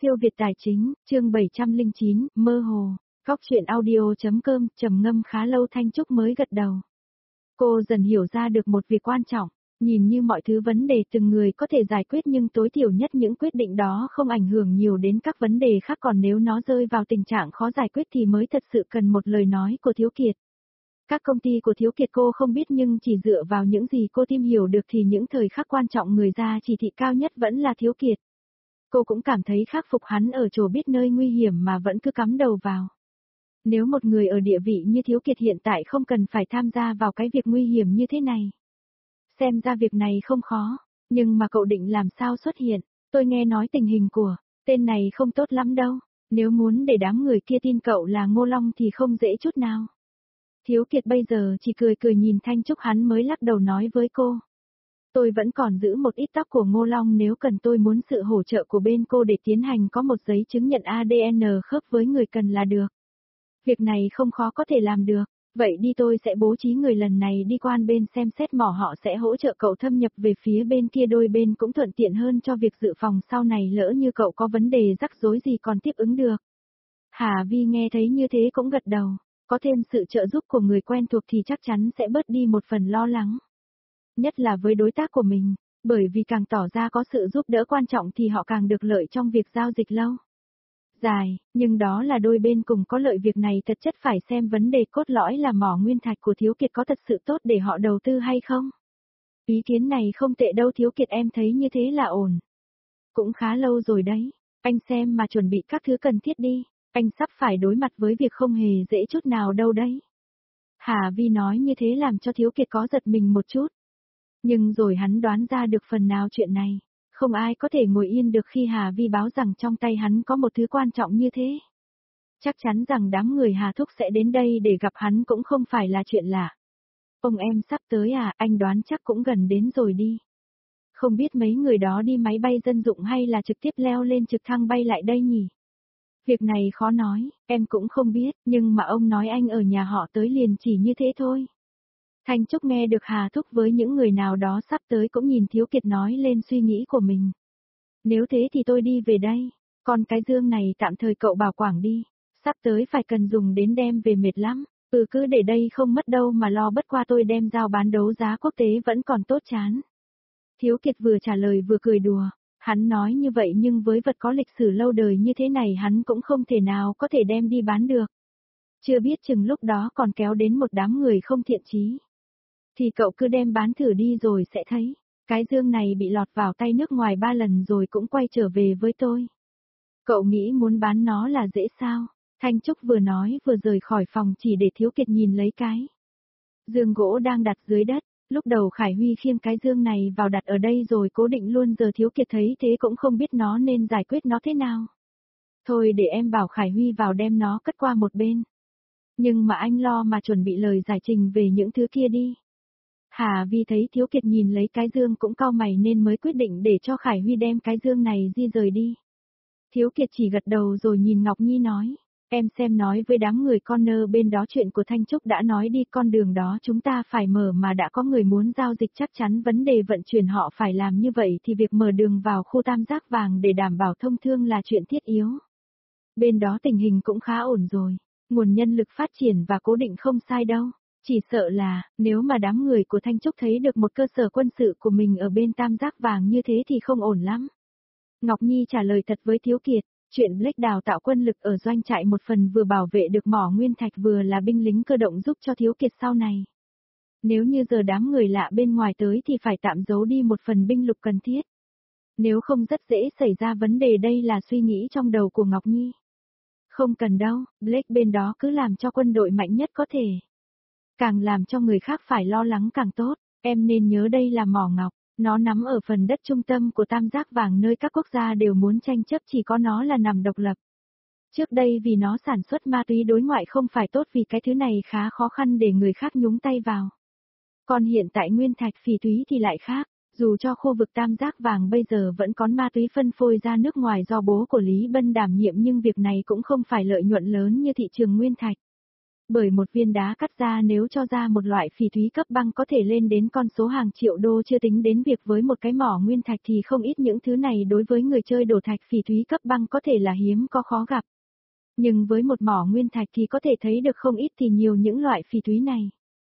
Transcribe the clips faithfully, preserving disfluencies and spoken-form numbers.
Siêu Việt Tài Chính, chương bảy trăm lẻ chín, mơ hồ. Góc truyện audio.com, trầm ngâm khá lâu Thanh Trúc mới gật đầu. Cô dần hiểu ra được một việc quan trọng, nhìn như mọi thứ vấn đề từng người có thể giải quyết nhưng tối thiểu nhất những quyết định đó không ảnh hưởng nhiều đến các vấn đề khác, còn nếu nó rơi vào tình trạng khó giải quyết thì mới thật sự cần một lời nói của Thiếu Kiệt. Các công ty của Thiếu Kiệt cô không biết, nhưng chỉ dựa vào những gì cô tìm hiểu được thì những thời khắc quan trọng người ra chỉ thị cao nhất vẫn là Thiếu Kiệt. Cô cũng cảm thấy khắc phục hắn ở chỗ biết nơi nguy hiểm mà vẫn cứ cắm đầu vào. Nếu một người ở địa vị như Thiếu Kiệt hiện tại không cần phải tham gia vào cái việc nguy hiểm như thế này. Xem ra việc này không khó, nhưng mà cậu định làm sao xuất hiện? Tôi nghe nói tình hình của tên này không tốt lắm đâu, nếu muốn để đám người kia tin cậu là Ngô Long thì không dễ chút nào. Thiếu Kiệt bây giờ chỉ cười cười nhìn Thanh Trúc, hắn mới lắc đầu nói với cô. Tôi vẫn còn giữ một ít tóc của Ngô Long, nếu cần tôi muốn sự hỗ trợ của bên cô để tiến hành có một giấy chứng nhận a đê en khớp với người cần là được. Việc này không khó có thể làm được, vậy đi, tôi sẽ bố trí người lần này đi quan bên xem xét mỏ, họ sẽ hỗ trợ cậu thâm nhập về phía bên kia, đôi bên cũng thuận tiện hơn cho việc dự phòng sau này lỡ như cậu có vấn đề rắc rối gì còn tiếp ứng được. Hà Vi nghe thấy như thế cũng gật đầu, có thêm sự trợ giúp của người quen thuộc thì chắc chắn sẽ bớt đi một phần lo lắng. Nhất là với đối tác của mình, bởi vì càng tỏ ra có sự giúp đỡ quan trọng thì họ càng được lợi trong việc giao dịch lâu dài, nhưng đó là đôi bên cùng có lợi. Việc này thật chất phải xem vấn đề cốt lõi là mỏ nguyên thạch của Thiếu Kiệt có thật sự tốt để họ đầu tư hay không. Ý kiến này không tệ đâu Thiếu Kiệt, em thấy như thế là ổn. Cũng khá lâu rồi đấy, anh xem mà chuẩn bị các thứ cần thiết đi, anh sắp phải đối mặt với việc không hề dễ chút nào đâu đấy. Hà Vi nói như thế làm cho Thiếu Kiệt có giật mình một chút. Nhưng rồi hắn đoán ra được phần nào chuyện này. Không ai có thể ngồi yên được khi Hà Vi báo rằng trong tay hắn có một thứ quan trọng như thế. Chắc chắn rằng đám người Hà Thúc sẽ đến đây để gặp hắn cũng không phải là chuyện lạ. Ông em sắp tới à, anh đoán chắc cũng gần đến rồi đi. Không biết mấy người đó đi máy bay dân dụng hay là trực tiếp leo lên trực thăng bay lại đây nhỉ? Việc này khó nói, em cũng không biết, nhưng mà ông nói anh ở nhà họ tới liền chỉ như thế thôi. Thanh Trúc nghe được Hà Thúc với những người nào đó sắp tới cũng nhìn Thiếu Kiệt nói lên suy nghĩ của mình. Nếu thế thì tôi đi về đây, còn cái dương này tạm thời cậu bảo quản đi, sắp tới phải cần dùng đến đem về mệt lắm, ừ cứ để đây không mất đâu mà lo, bất qua tôi đem giao bán đấu giá quốc tế vẫn còn tốt chán. Thiếu Kiệt vừa trả lời vừa cười đùa, hắn nói như vậy nhưng với vật có lịch sử lâu đời như thế này hắn cũng không thể nào có thể đem đi bán được. Chưa biết chừng lúc đó còn kéo đến một đám người không thiện chí. Thì cậu cứ đem bán thử đi rồi sẽ thấy, cái dương này bị lọt vào tay nước ngoài ba lần rồi cũng quay trở về với tôi. Cậu nghĩ muốn bán nó là dễ sao? Thanh Trúc vừa nói vừa rời khỏi phòng chỉ để Thiếu Kiệt nhìn lấy cái dương gỗ đang đặt dưới đất. Lúc đầu Khải Huy khiêng cái dương này vào đặt ở đây rồi cố định luôn, giờ Thiếu Kiệt thấy thế cũng không biết nó nên giải quyết nó thế nào. Thôi để em bảo Khải Huy vào đem nó cất qua một bên. Nhưng mà anh lo mà chuẩn bị lời giải trình về những thứ kia đi. Hà Vi thấy Thiếu Kiệt nhìn lấy cái dương cũng cau mày nên mới quyết định để cho Khải Huy đem cái dương này di rời đi. Thiếu Kiệt chỉ gật đầu rồi nhìn Ngọc Nhi nói, em xem nói với đám người corner bên đó chuyện của Thanh Trúc đã nói đi, con đường đó chúng ta phải mở mà đã có người muốn giao dịch chắc chắn vấn đề vận chuyển họ phải làm như vậy thì việc mở đường vào khu tam giác vàng để đảm bảo thông thương là chuyện thiết yếu. Bên đó tình hình cũng khá ổn rồi, nguồn nhân lực phát triển và cố định không sai đâu. Chỉ sợ là, nếu mà đám người của Thanh Trúc thấy được một cơ sở quân sự của mình ở bên tam giác vàng như thế thì không ổn lắm. Ngọc Nhi trả lời thật với Thiếu Kiệt, chuyện Blake đào tạo quân lực ở doanh trại một phần vừa bảo vệ được mỏ nguyên thạch vừa là binh lính cơ động giúp cho Thiếu Kiệt sau này. Nếu như giờ đám người lạ bên ngoài tới thì phải tạm giấu đi một phần binh lực cần thiết. Nếu không rất dễ xảy ra vấn đề, đây là suy nghĩ trong đầu của Ngọc Nhi. Không cần đâu, Blake bên đó cứ làm cho quân đội mạnh nhất có thể. Càng làm cho người khác phải lo lắng càng tốt, em nên nhớ đây là mỏ ngọc, nó nằm ở phần đất trung tâm của tam giác vàng nơi các quốc gia đều muốn tranh chấp, chỉ có nó là nằm độc lập. Trước đây vì nó sản xuất ma túy đối ngoại không phải tốt vì cái thứ này khá khó khăn để người khác nhúng tay vào. Còn hiện tại nguyên thạch phỉ thúy thì lại khác, dù cho khu vực tam giác vàng bây giờ vẫn có ma túy phân phối ra nước ngoài do bố của Lý Bân đảm nhiệm nhưng việc này cũng không phải lợi nhuận lớn như thị trường nguyên thạch. Bởi một viên đá cắt ra nếu cho ra một loại phỉ thúy cấp băng có thể lên đến con số hàng triệu đô, chưa tính đến việc với một cái mỏ nguyên thạch thì không ít những thứ này đối với người chơi đổ thạch phỉ thúy cấp băng có thể là hiếm có khó gặp. Nhưng với một mỏ nguyên thạch thì có thể thấy được không ít thì nhiều những loại phỉ thúy này.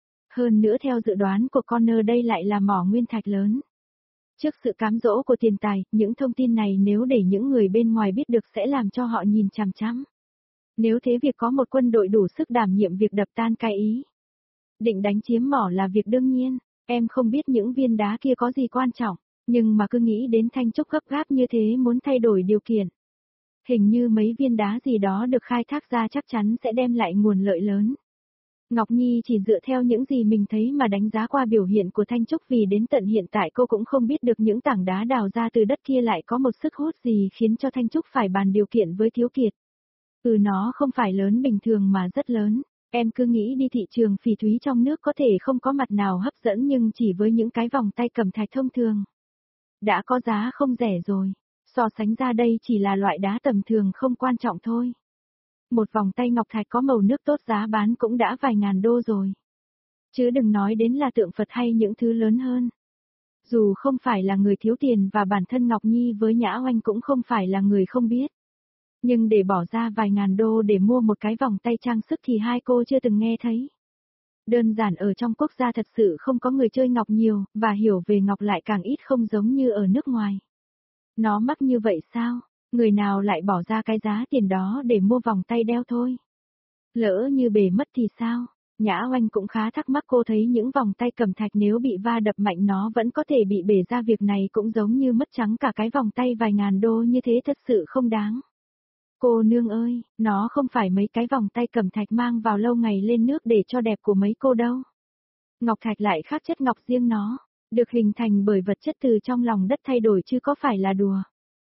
Hơn nữa theo dự đoán của Connor đây lại là mỏ nguyên thạch lớn. Trước sự cám dỗ của tiền tài, những thông tin này nếu để những người bên ngoài biết được sẽ làm cho họ nhìn chằm chằm. Nếu thế việc có một quân đội đủ sức đảm nhiệm việc đập tan cái ý định đánh chiếm mỏ là việc đương nhiên. Em không biết những viên đá kia có gì quan trọng, nhưng mà cứ nghĩ đến Thanh Trúc gấp gáp như thế muốn thay đổi điều kiện. Hình như mấy viên đá gì đó được khai thác ra chắc chắn sẽ đem lại nguồn lợi lớn. Ngọc Nhi chỉ dựa theo những gì mình thấy mà đánh giá qua biểu hiện của Thanh Trúc, vì đến tận hiện tại cô cũng không biết được những tảng đá đào ra từ đất kia lại có một sức hút gì khiến cho Thanh Trúc phải bàn điều kiện với Thiếu Kiệt. Ừ, nó không phải lớn bình thường mà rất lớn. Em cứ nghĩ đi, thị trường phỉ thúy trong nước có thể không có mặt nào hấp dẫn, nhưng chỉ với những cái vòng tay cẩm thạch thông thường đã có giá không rẻ rồi. So sánh ra đây chỉ là loại đá tầm thường không quan trọng thôi. Một vòng tay ngọc thạch có màu nước tốt giá bán cũng đã vài ngàn đô rồi. Chứ đừng nói đến là tượng Phật hay những thứ lớn hơn. Dù không phải là người thiếu tiền và bản thân Ngọc Nhi với Nhã Oanh cũng không phải là người không biết. Nhưng để bỏ ra vài ngàn đô để mua một cái vòng tay trang sức thì hai cô chưa từng nghe thấy. Đơn giản ở trong quốc gia thật sự không có người chơi ngọc nhiều, và hiểu về ngọc lại càng ít, không giống như ở nước ngoài. Nó mắc như vậy sao? Người nào lại bỏ ra cái giá tiền đó để mua vòng tay đeo thôi? Lỡ như bể mất thì sao? Nhã Oanh cũng khá thắc mắc, cô thấy những vòng tay cẩm thạch nếu bị va đập mạnh nó vẫn có thể bị bể ra, việc này cũng giống như mất trắng cả cái vòng tay vài ngàn đô như thế, thật sự không đáng. Cô nương ơi, nó không phải mấy cái vòng tay cẩm thạch mang vào lâu ngày lên nước để cho đẹp của mấy cô đâu. Ngọc thạch lại khác, chất ngọc riêng nó, được hình thành bởi vật chất từ trong lòng đất thay đổi chứ có phải là đùa.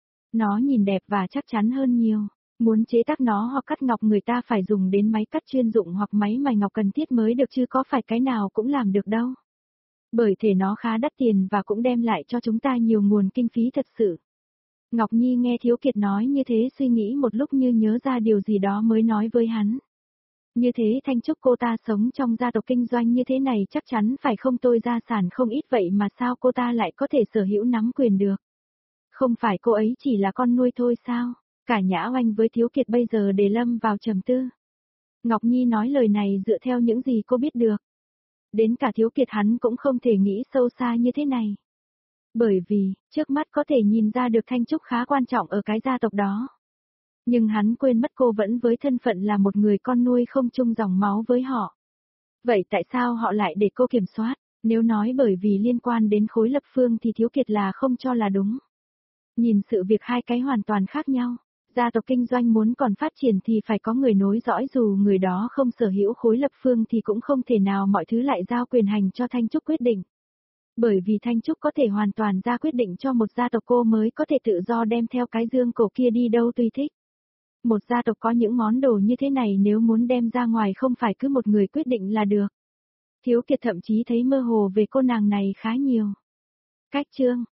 Nó nhìn đẹp và chắc chắn hơn nhiều. Muốn chế tác nó hoặc cắt ngọc người ta phải dùng đến máy cắt chuyên dụng hoặc máy mài ngọc cần thiết mới được, chứ có phải cái nào cũng làm được đâu. Bởi thể nó khá đắt tiền và cũng đem lại cho chúng ta nhiều nguồn kinh phí thật sự. Ngọc Nhi nghe Thiếu Kiệt nói như thế suy nghĩ một lúc như nhớ ra điều gì đó mới nói với hắn. Như thế Thanh Trúc cô ta sống trong gia tộc kinh doanh như thế này chắc chắn phải không tôi gia sản không ít, vậy mà sao cô ta lại có thể sở hữu nắm quyền được? Không phải cô ấy chỉ là con nuôi thôi sao? Cả Nhã Oanh với Thiếu Kiệt bây giờ để lâm vào trầm tư. Ngọc Nhi nói lời này dựa theo những gì cô biết được. Đến cả Thiếu Kiệt hắn cũng không thể nghĩ sâu xa như thế này. Bởi vì, trước mắt có thể nhìn ra được Thanh Trúc khá quan trọng ở cái gia tộc đó. Nhưng hắn quên mất cô vẫn với thân phận là một người con nuôi không chung dòng máu với họ. Vậy tại sao họ lại để cô kiểm soát? Nếu nói bởi vì liên quan đến khối lập phương thì Thiếu Kiệt là không cho là đúng. Nhìn sự việc hai cái hoàn toàn khác nhau. Gia tộc kinh doanh muốn còn phát triển thì phải có người nối dõi, dù người đó không sở hữu khối lập phương thì cũng không thể nào mọi thứ lại giao quyền hành cho Thanh Trúc quyết định. Bởi vì Thanh Trúc có thể hoàn toàn ra quyết định cho một gia tộc, cô mới có thể tự do đem theo cái dương cổ kia đi đâu tùy thích. Một gia tộc có những món đồ như thế này nếu muốn đem ra ngoài không phải cứ một người quyết định là được. Thiếu Kiệt thậm chí thấy mơ hồ về cô nàng này khá nhiều. Cách chương